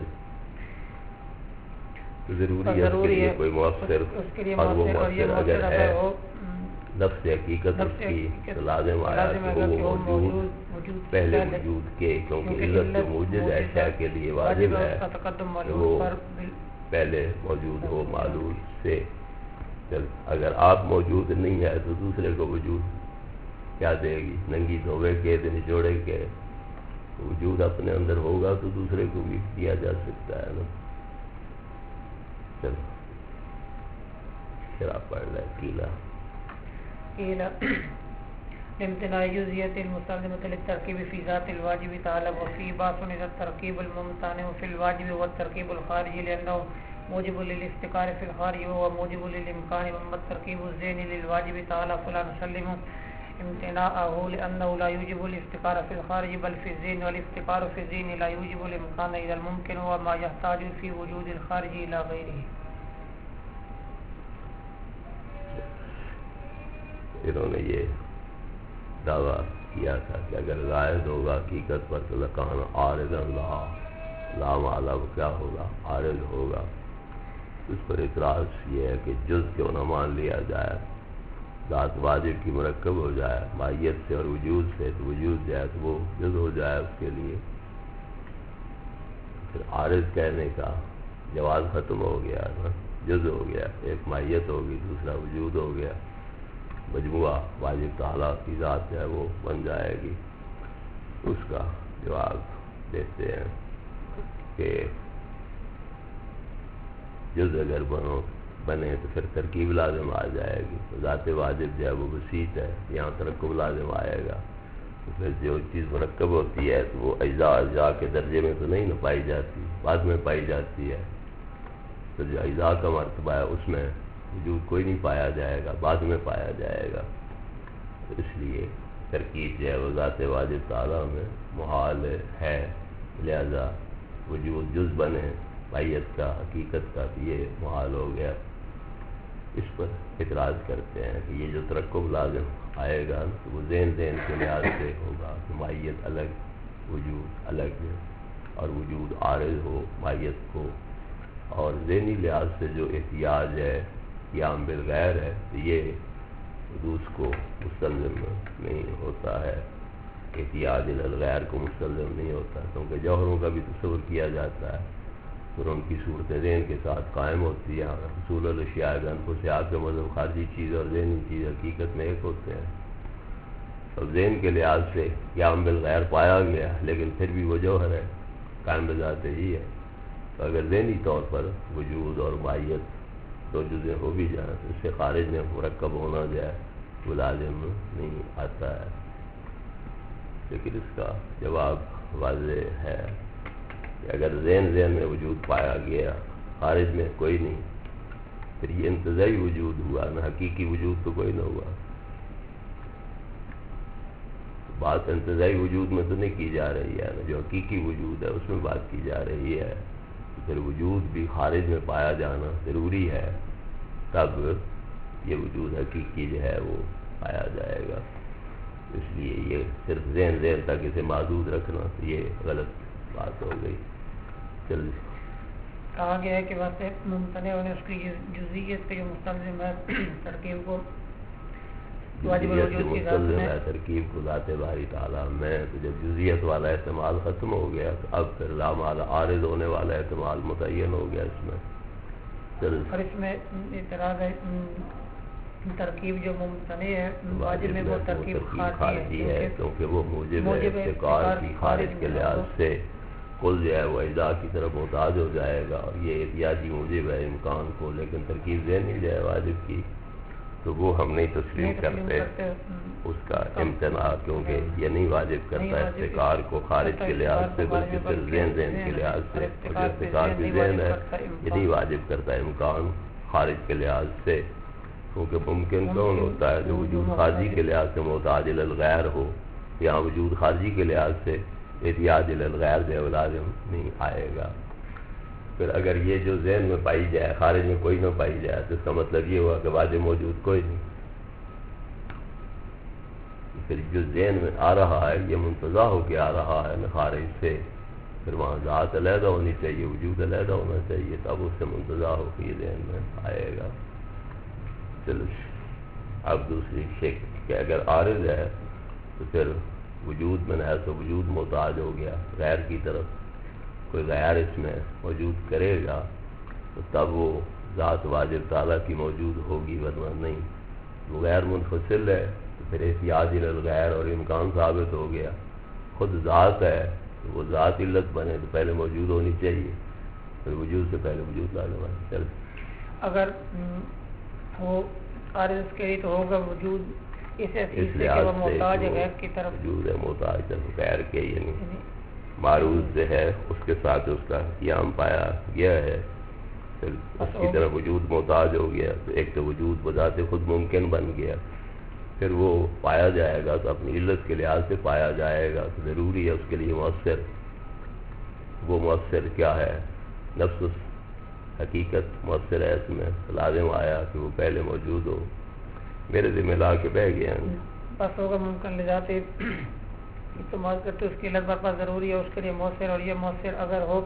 تو ضروری ہے اس کے لیے کوئی مؤثر، اور وہ مؤثر اگر ہے نفس حقیقت اس کی تو لازم آیا کہ وہ موجود پہلے وجود کے، کیونکہ علت جو موجود ہے شے کے لیے واجب ہے کہ وہ پہلے موجود ہو معلوم سے۔ اگر آپ موجود نہیں ہے تو دوسرے کو وجود کیا دے گی؟ ننگی دھوبے کے نچوڑے کے وجود اپنے اندر ہوگا تو دوسرے کو بھی دیا جا سکتا ہے نا۔ چلو پھر آپ پڑھ لیں قیلہ لامتناع جزئیت المستلزمۃ للترکیب فی ذات الواجب تعالی وفی باس اذا الترکیب الممتنع فی الواجب والترکیب الخارجی لانه موجب للافتقار فی الخارج وموجب للامکان، واما الترکیب الذہنی للواجب تعالی فلا نسلم امتناعه لانه لا يوجب الافتقار في الخارج بل في الذهن، والافتقار في الذهن لا يوجب الامکان اذا الممکن وما يحتاج في وجود الخارج الى غیره۔ انہوں نے یہ دعویٰ کیا تھا کہ اگر زائد ہوگا حقیقت پر تو لکان عارض لا محالہ کیا ہوگا؟ عارض ہوگا۔ اس پر اعتراض یہ ہے کہ جز کیوں نہ مان لیا جائے، ذات واجب کی مرکب ہو جائے ماہیت سے اور وجود سے، تو وجود جائے تو وہ جز ہو جائے اس کے لیے، پھر عارض کہنے کا جواز ختم ہو گیا نا، جز ہو گیا، ایک ماہیت ہوگی دوسرا وجود ہو گیا، مجموعہ واجب تعالیٰ کی ذات ہے وہ بن جائے گی۔ اس کا جواب دیتے ہیں کہ جز اگر بنے تو پھر ترکیب لازم آ جائے گی، ذات واجب جو ہے وہ بسیط ہے، یہاں ترکب لازم آئے گا، تو پھر جو چیز مرکب ہوتی ہے تو وہ اجزاء کے درجے میں تو نہیں نہ پائی جاتی، بعد میں پائی جاتی ہے، تو جو اجزاء کا مرتبہ ہے اس میں وجود کوئی نہیں پایا جائے گا، بعد میں پایا جائے گا، تو اس لیے ترکیب جو ہے وہ ذات واجب تعالیٰ میں محال ہے، لہذا وجود جز بنے ماہیت کا حقیقت کا یہ محال ہو گیا۔ اس پر اعتراض کرتے ہیں کہ یہ جو ترکب لازم آئے گا تو وہ ذہن کے لحاظ سے ہوگا کہ ماہیت الگ وجود الگ، اور وجود عارض ہو ماہیت کو، اور ذہنی لحاظ سے جو احتیاج ہے قیام بالغیر ہے تو یہ حدوث کو مستلزم نہیں ہوتا ہے، احتیاج الغیر کو مستلزم نہیں ہوتا، کیونکہ جوہروں کا بھی تصور کیا جاتا ہے، پھر ان کی صورت ذہن کے ساتھ قائم ہوتی ہے. حصول الاشیاء بانفسہا کا مطلب خارجی چیز اور ذہنی چیز حقیقت میں ایک ہوتے ہیں. اور ذہن کے لحاظ سے قیام بالغیر پایا گیا لیکن پھر بھی وہ جوہر ہے، قائم بذات ہی ہے. تو اگر ذہنی طور پر وجود اور ماہیت دو جزیں ہو بھی جائیں تو اس سے خارج میں مرکب ہونا جائے وہ لازم نہیں آتا ہے. لیکن اس کا جواب واضح ہے کہ اگر ذہن میں وجود پایا گیا، خارج میں کوئی نہیں، پھر یہ انتزاعی وجود ہوا، نہ حقیقی وجود تو کوئی نہ ہوا. بات انتزاعی وجود میں تو نہیں کی جا رہی ہے، جو حقیقی وجود ہے اس میں بات کی جا رہی ہے. پھر وجود بھی خارج میں پایا جانا ضروری ہے، تب یہ وجود حقیقی جو ہے وہ پایا جائے گا. اس لیے یہ صرف ذہن تک اسے محدود رکھنا یہ غلط بات ہو گئی. چل کہا گیا ہے کہ واسطے ممتنع ہونے اس کی جزئیت پہ جو مستلزم ہے ترکیب کو واجب الوجود کی ذات میں ترکیب کو ذات باری تعالیٰ میں. تو جب جزئیت والا احتمال ختم ہو گیا تو اب پھر لامال عارض ہونے والا احتمال متعین ہو گیا اس میں. اور اس میں اعتراض ہے ترکیب جو ممتنع ہے واجب میں وہ ترکیب خارجی ہے کیونکہ وہ موجب افتقار کی خارج کے لحاظ سے کل جو ہے وہ اجزاء کی طرف محتاج ہو جائے گا. اور یہ احتیاطی موجب ہے امکان کو، لیکن ترکیب ذہنی جو ہے واجب کی تو وہ ہم نہیں تسلیم کرتے اس کا امتناع، کیونکہ یہ نہیں واجب کرتا افتقار کو خارج کے لحاظ سے بلکہ صرف ذہن کے لحاظ سے. اور جو افتقار بھی ذہن ہے یہ نہیں واجب کرتا امکان خارج کے لحاظ سے، کیونکہ ممکن کون ہوتا ہے جو وجود خارجی کے لحاظ سے محتاج الغیر ہو. یہاں وجود خارجی کے لحاظ سے احتیاج الغیر جو لازم نہیں آئے گا. پھر اگر یہ جو ذہن میں پائی جائے خارج میں کوئی نہ پائی جائے تو اس کا مطلب یہ ہوا کہ واجب موجود کوئی نہیں. پھر جو ذہن میں آ رہا ہے یہ منتزع ہو کے آ رہا ہے خارج سے، پھر وہاں ذات علیحدہ ہونی چاہیے، وجود علیحدہ ہونا چاہیے، تب اس سے منتزع ہو کے یہ ذہن میں آئے گا. چلو اب دوسری شک کہ اگر عارض ہے تو پھر وجود میں ہے تو وجود محتاج ہو گیا غیر کی طرف. کوئی غیر اس میں موجود کرے گا تو تب وہ ذات واجب تعالیٰ کی موجود ہوگی، ورنہ نہیں. وہ غیر منفصل ہے تو پھر احتیاج الغیر اور امکان ثابت ہو گیا. خود ذات ہے تو وہ ذات علت بنے تو پہلے موجود ہونی چاہیے، پھر وجود سے پہلے وجود لازم ہے. چل اگر وہ عارض کے لیے تو ہوگا وجود اس حیثیت سے کہ وہ محتاج ہے غیر کی طرف. وجود ہے محتاج طرف غیر کے، یعنی معروض سے ہے اس کے ساتھ اس کا قیام پایا گیا ہے، پھر اس کی طرف وجود محتاج ہو گیا تو ایک تو وجود بذات خود ممکن بن گیا. پھر وہ پایا جائے گا تو اپنی علت کے لحاظ سے پایا جائے گا تو ضروری ہے اس کے لیے مؤثر. وہ مؤثر کیا ہے؟ نفس حقیقت مؤثر ہے. اس میں لازم آیا کہ وہ پہلے موجود ہو. میرے ذمہ لا کے بہ گیا بس ہوگا ممکن لے جاتے استعمال کرتے اس کی علت برپا ضروری ہے اس کے لیے مؤثر. اور یہ مؤثر اگر ہو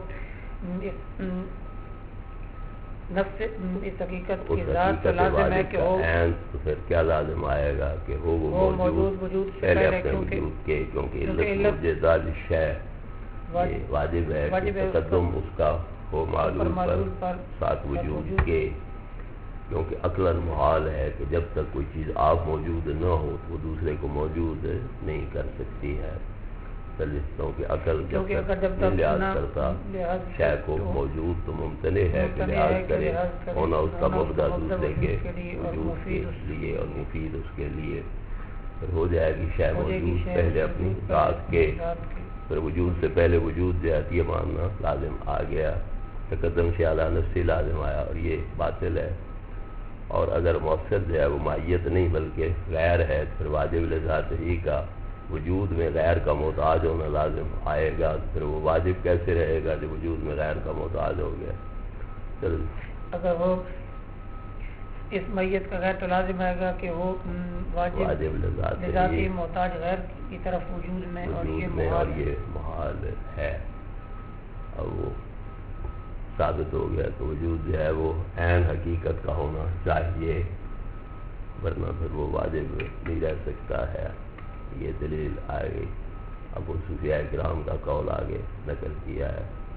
نفس اس حقیقت کی ذات تو لازم ہے کہ ہو، تو پھر کیا لازم آئے گا کہ ہو وہ موجود پہلے اپنے وجود کے، کیونکہ علت موجودہ شے واجب ہے کہ تقدم اس کا ہو معلوم پر ساتھ وجود کے. کیونکہ عقلاً محال ہے کہ جب تک کوئی چیز آپ موجود نہ ہو تو وہ دوسرے کو موجود نہیں کر سکتی ہے. کیونکہ عقل جب تک لحاظ کرتا شے کو موجود تو ممتنع ہے کہ لحاظ کرے ہونا اس کا مبدا دوسرے کے وجود کے لیے اور مفید اس کے لیے. پھر ہو جائے گی شے موجود پہلے اپنی ذات کے، پھر وجود سے پہلے وجود جو ہے یہ ماننا لازم آ گیا. تقدم سے اعلیٰ نفسی لازم آیا اور یہ باطل ہے. اور اگر مؤثر جو ہے وہ ماہیت نہیں بلکہ غیر ہے پھر واجب لذات ہی کا وجود میں غیر کا محتاج ہونا لازم آئے گا. پھر وہ واجب کیسے رہے گا جو وجود میں غیر کا محتاج ہو گیا. چل اگر وہ اس میت کا غیر تو لازم آئے گا کہ وہ واجب لذاتی محتاج غیر کی طرف وجود میں، اور یہ محال ہے. اور وہ ثابت ہو گیا تو وجود جو ہے وہ عین حقیقت کا ہونا چاہیے، ورنہ پھر وہ واجب نہیں رہ سکتا ہے. یہ دلیل آ گئی. اب صوفیاء کرام کا قول آگے نقل کیا ہے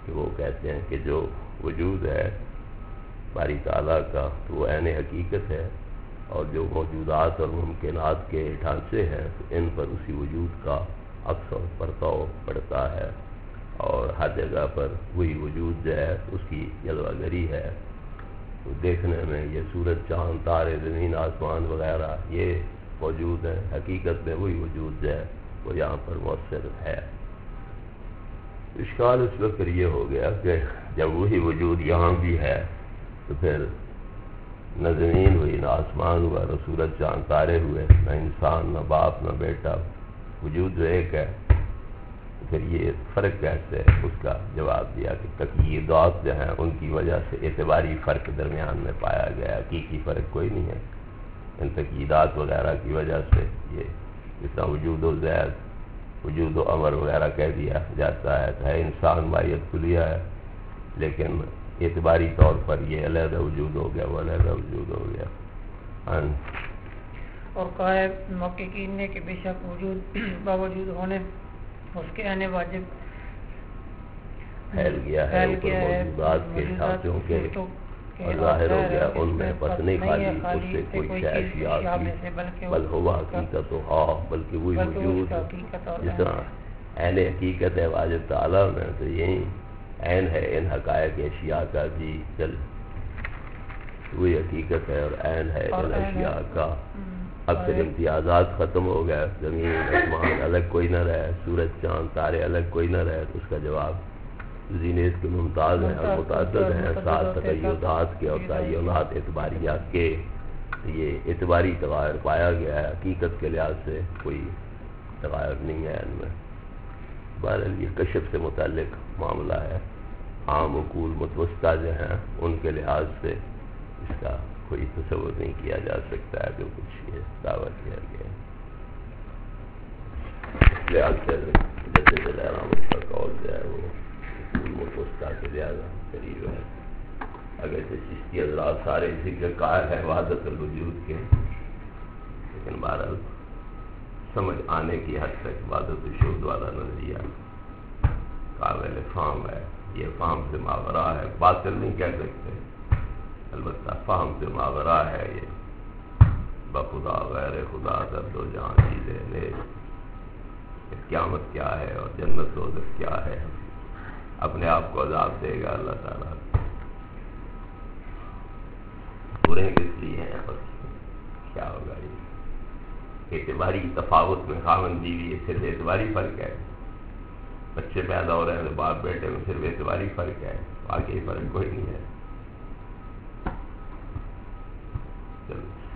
کہ وہ کہتے ہیں کہ جو وجود ہے باری تعالیٰ کا تو وہ عین حقیقت ہے، اور جو موجودات اور ممکنات کے ڈھانچے ہیں ان پر اسی وجود کا عکس اور پرتاؤ پڑتا ہے، اور ہر جگہ پر وہی وجود جو ہے اس کی جلوہ گری ہے۔ تو دیکھنے میں یہ سورج، چاند، تارے، زمین، آسمان وغیرہ یہ موجود ہیں، حقیقت میں وہی وجود جو ہے وہ یہاں پر مؤثر ہے۔ اشکال اس وقت یہ ہو گیا کہ جب وہی وجود یہاں بھی ہے تو پھر نہ زمین ہوئی، نہ آسمان ہوا، نہ سورج، چاند، تارے ہوئے، نہ انسان، نہ باپ، نہ بیٹا، وجود جو ایک ہے، پھر یہ فرق کیسے ہے؟ اس کا جواب دیا کہ تقییدات جو ہیں ان کی وجہ سے اعتباری فرق درمیان میں پایا گیا، حقیقی فرق کوئی نہیں ہے۔ ان تقییدات وغیرہ کی وجہ سے یہ جس طرح وجود و زید، وجود و امر وغیرہ کہہ دیا جاتا ہے، ہے انسان ماہیت کلیہ ہے، لیکن اعتباری طور پر یہ علیحدہ وجود ہو گیا، وہ علیحدہ وجود ہو گیا۔ اور کہا ہے محققین نے کہ بے شک وجود باوجود ہونے اس کے آنے واجب پھیل گیا ہے اوپر موجودات کے ڈھانچوں کے، اور ظاہر ہو گیا ان میں، بس نہیں خالی اس سے کوئی شے اشیاء کی، بل ہوا حقیقت و ہا، بلکہ وہی وجود جس طرح عین حقیقت ہے واجب تعالیٰ میں، تو یہی عین ہے ان حقائق اشیاء کا بھی، چل وہی حقیقت ہے اور عین ہے ان اشیاء کا۔ اب پھر امتیازات ختم ہو گئے، زمین آسمان الگ کوئی نہ رہے، سورج چاند تارے الگ کوئی نہ رہے، تو اس کا جواب زینت کے ممتاز ہیں اور متعدد ہیں، ساتھ تقیدات کے اور تعینات اعتباریات کے، یہ اعتباری تغیر پایا گیا ہے، حقیقت کے لحاظ سے کوئی تغیر نہیں ہے ان میں۔ بہرحال یہ کشف سے متعلق معاملہ ہے، عام عقول متوسطہ جو ہیں ان کے لحاظ سے اس کا کوئی تصور نہیں کیا جا سکتا ہے جو کچھ یہ دعویٰ کیا گیا ہے۔ اس لحاظ سے جدید الہرامت کا قول جو ہے وہ عقول متوسطہ کے زیادہ قریب ہے، اگرچہ چشتی حضرات سارے اسی کے قائل ہیں وحدت الوجود کے، لیکن بہرحال سمجھ آنے کی حد تک وحدت الشہود والا نظریہ قابل فہم ہے، یہ فہم سے ماورا ہے، باطل نہیں کہہ سکتے، البتہ فہم سے ماورا ہے، یہ بخدا غیر خدا در دو جہاں چیزیں لے، قیامت کیا ہے اور جنت و دوزخ کیا ہے، اپنے آپ کو عذاب دے گا اللہ تعالیٰ، برے کس لیے ہیں اور کیا ہوگا؟ یہ اعتباری تفاوت میں خاوند بیوی صرف اعتباری فرق ہے، بچے پیدا ہو رہے ہیں تو باپ بیٹے میں صرف اعتباری فرق ہے، باقی فرق کوئی نہیں ہے۔ چلو